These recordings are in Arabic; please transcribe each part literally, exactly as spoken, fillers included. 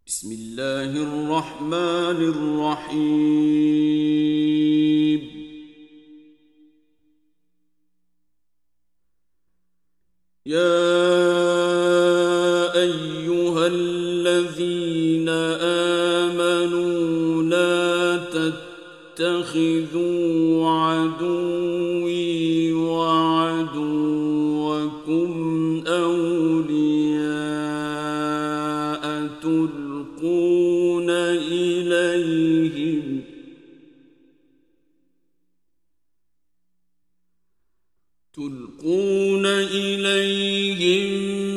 بسم الله الرحمن الرحيم. يا أيها الذين آمنوا لا تتخذوا عدوي وعدوكم أولياء تلقون إليهم تلقون إليهم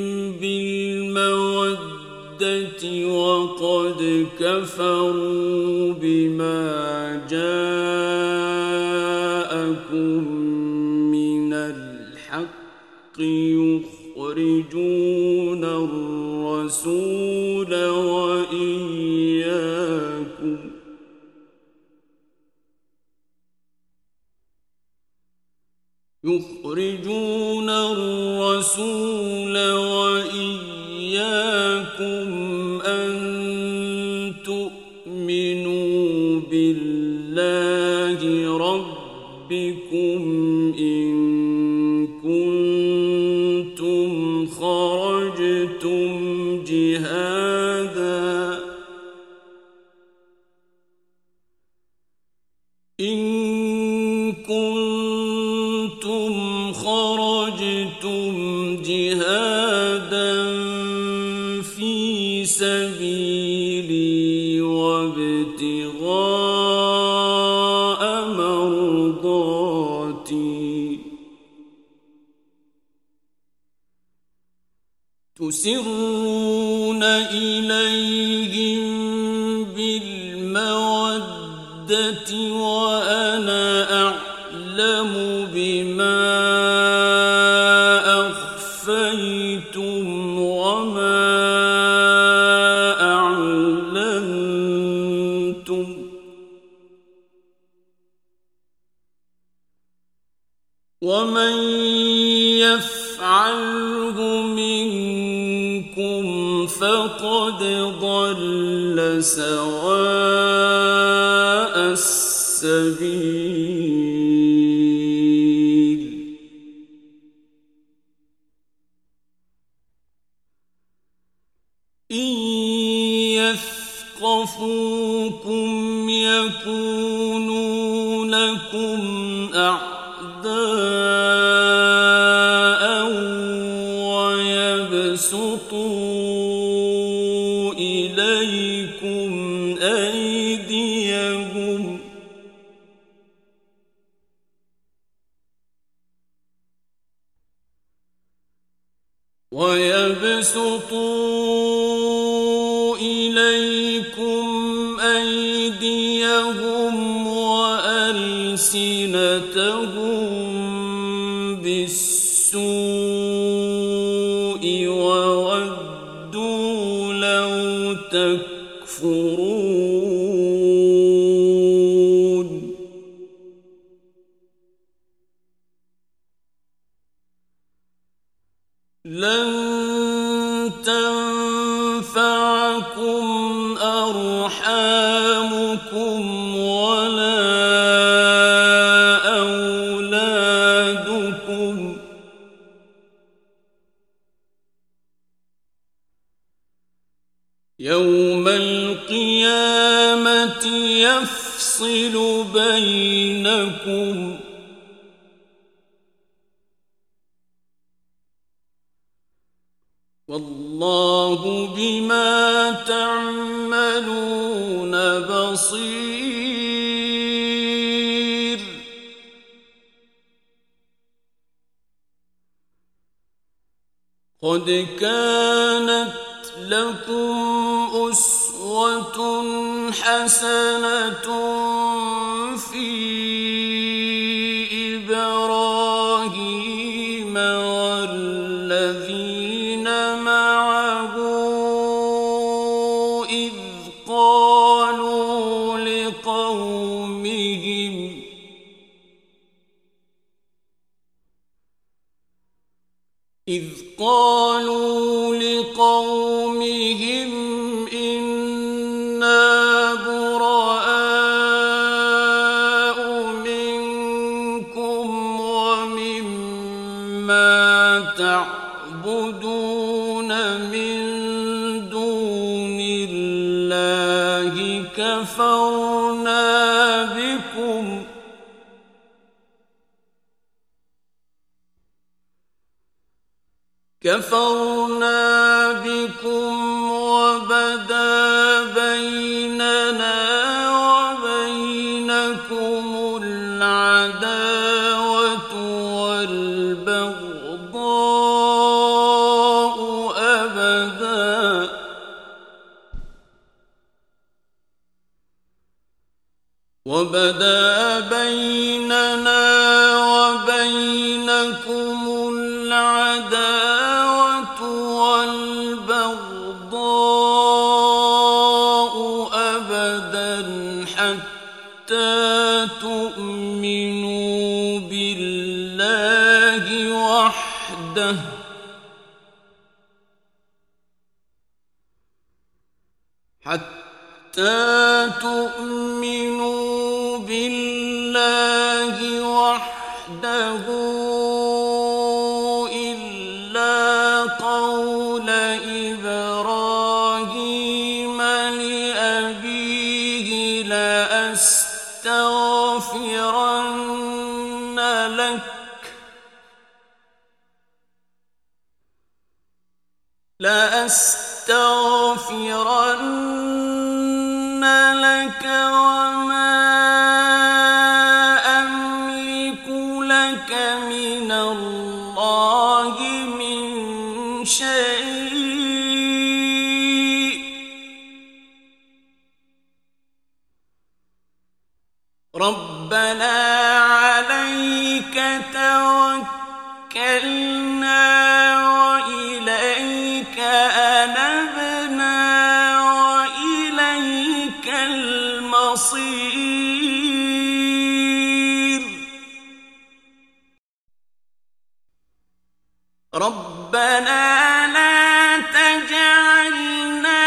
بالمودة وقد كفروا بما جاءكم من الحق يخرجون الرسول وإياكم يخرجون الرسول وإياكم أن تؤمنوا بالله ربكم إن كنتم خرجتم جهادا إن كنتم خرجتم جهادا في سبيلي وابتغاء مرضاتي تسرون إليهم بالمودة وأنا أعلم بما أخفيتم وما أعلنتم ومن يفعله منكم فقد ضل سواء السبيل. إن يثقفوكم يكونوا لكم أعداء ويبسطوا إليكم أيديهم ويبسطوا إليكم أيديهم وألسنتهم بالسوء وودوا لو تكفرون لن تنفعكم أرحامكم ولا أولادكم يوم القيامة يفصل بينكم والله بما تعملون بصير. قد كانت لكم أسوة حسنة في إبراهيم والذين معه إذ قالوا لقومهم إذ قالوا لقومهم إن كفرنا بكم كفرنا بكم وبدا بيننا وبينكم العداوة والبغضاء أبدا وبدا بيننا وبينكم العداوة والبغضاء أبدا حتى تؤمنوا بالله وحده حتى تؤمنوا بالله وحده إلا قول إبراهيم لأبيه لأستغفرن لك لأستغفرن لك وما أملك لك من الله من شيء ربنا عليك توكلنا وإليك أنبنا وإليك المصير ربنا لا تجعلنا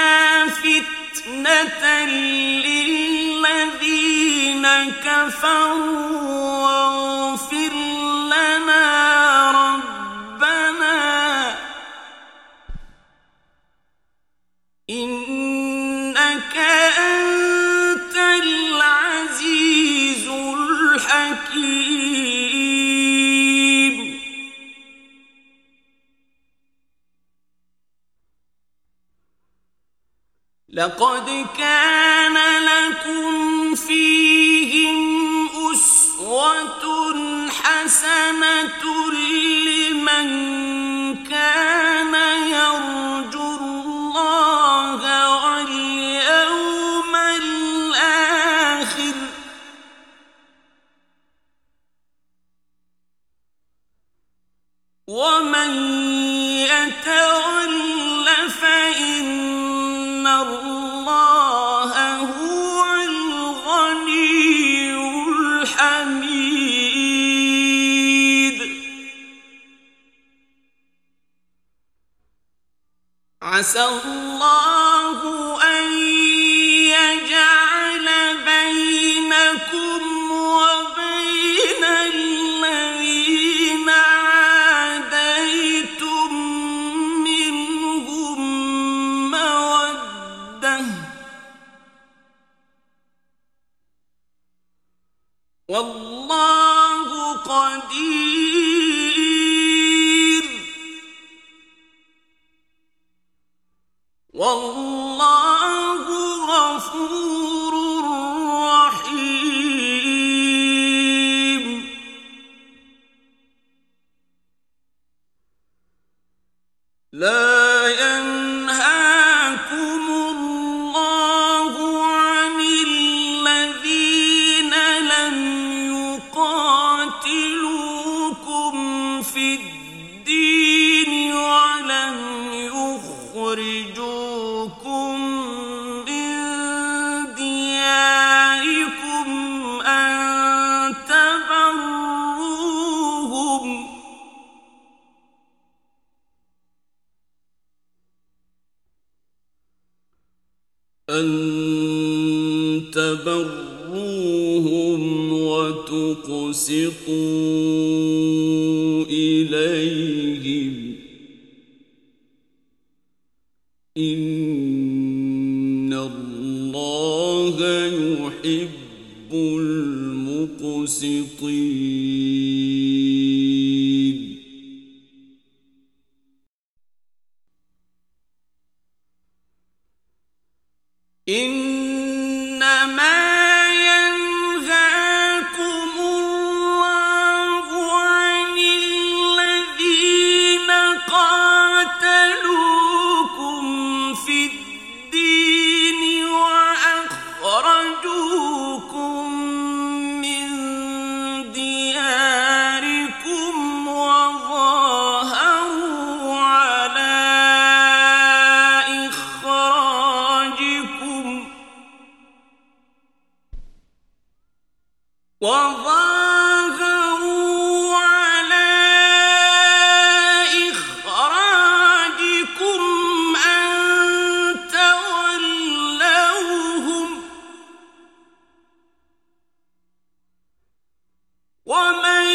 فتنة للذين كفروا واغفر لنا ربنا إنك أنت العزيز الحكيم لقد كان لكم فيهم أسوة حسنة لمن كان يرجو الله واليوم الآخر ومن يتول فإن الله هو الغني الحميد عسى الله أن يجعل بينكم وبين الذين عاديتم منهم مودة والله قدير والله غفور رحيم لا ينهاكم الله عن الذين لم يقاتلوكم في الدين ولم يخرجوكم من دياركم أن تبروهم أن تبروهم وتقسطوا إليهم إن الله يحب المقسطين إنما ينهاكم الله عن الذين قاتلوكم في الدين وأخرجوكم من دياركم وظاهروا على إخراجكم وظاهروا على إخراجكم أن تولوهم ومن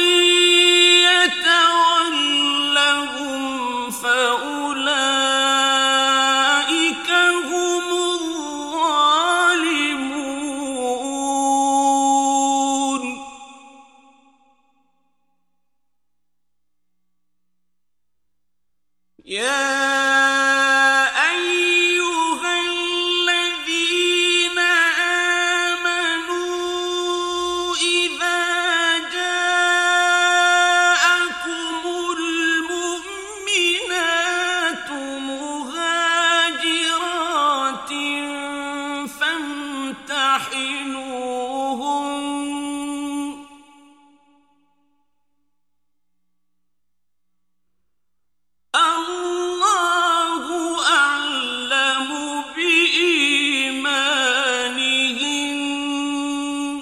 يتولهم فأولئك هم الظالمون يا أيها الذين آمنوا إذا جاءكم المؤمنات مهاجرات فامتحنوهن الله أعلم بإيمانهن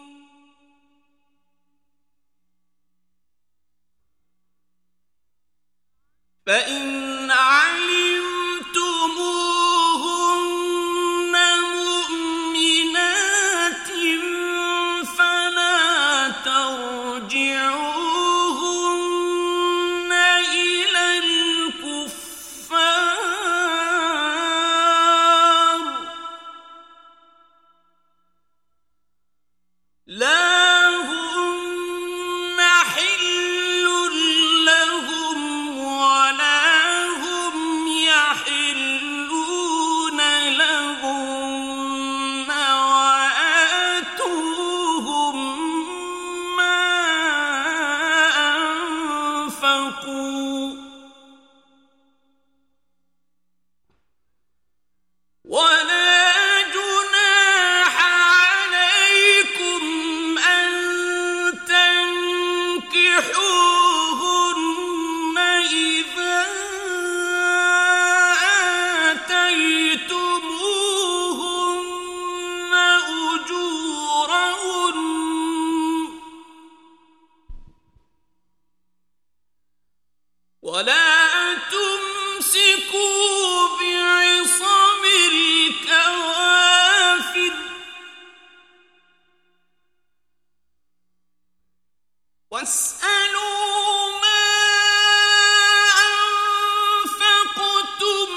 فإن علمتموهن مؤمنات فلا ترجعوهن إلى الكفار لا هن حل لهم ولا هم يحلون لهن وآتوهم ما أنفقوا ولا جناح عليكم أن تنكحوهن إذا آتيتموهن أجورهن ولا تمسكوا بعصم الكوافر واسألوا ما أنفقتم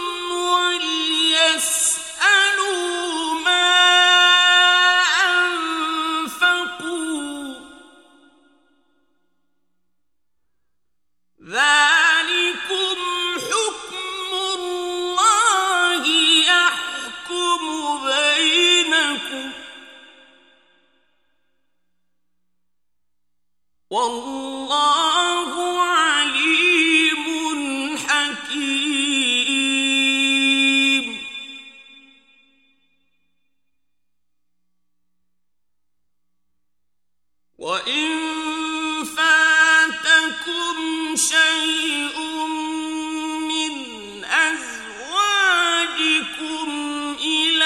وليسألوا ما أنفقوا ذلكم حكم الله يحكم بينكم والله عليم حكيم وإن فاتكم شيء من أزواجكم إلى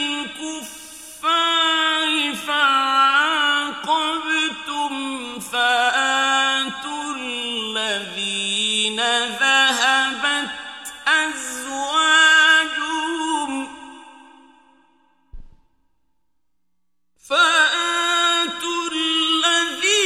الكفار فعاقبتم فآتوا الذين ذهبت أزواجهم فآتوا الذين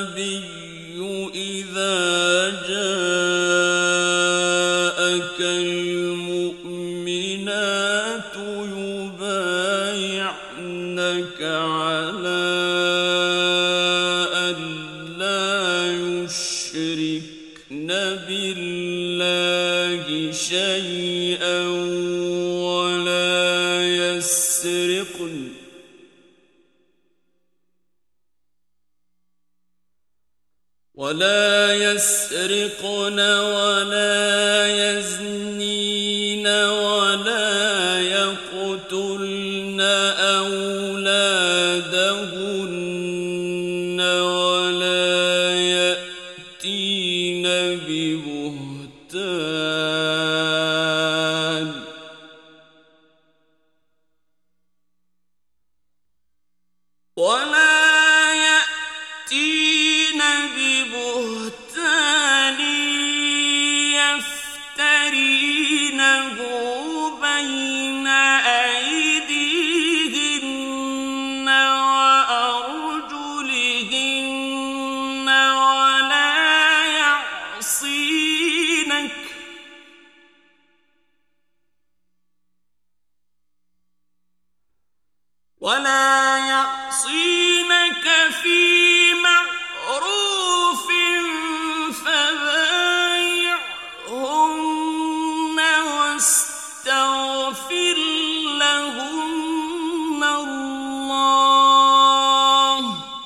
النبي إذا جاءك المؤمنات يبايعنك على أن لا يشركن بالله شيئا ولا يسرقن ولا يسرقن ولا يزنين ولا يقتلن أولادهن ولا يأتين ببهتان ولا يأتين ببهتان يفترينه بين أيديهن وأرجلهن ولا يعصينك ولا يعصينك في معروف فبايعهن واستغفر لهن الله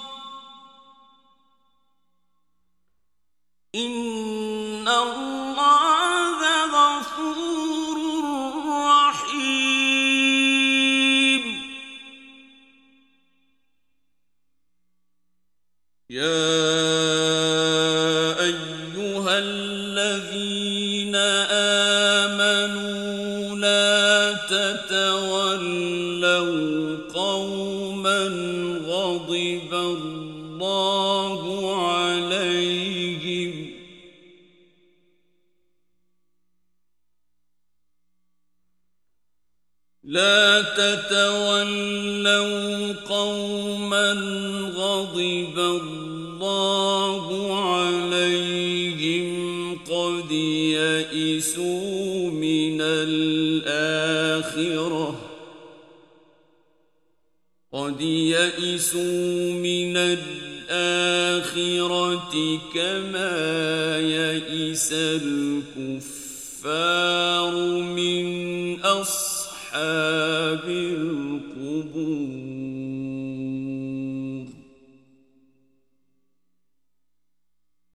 إن الله غفور رحيم. يا أيها الذين آمنوا لا تتولوا قوما غضب الله عليهم لا تتولوا قوما غضب الله عليهم قد يئسوا من الآخرة قد يئسوا من الآخرة كما يئس الكفار من أصحاب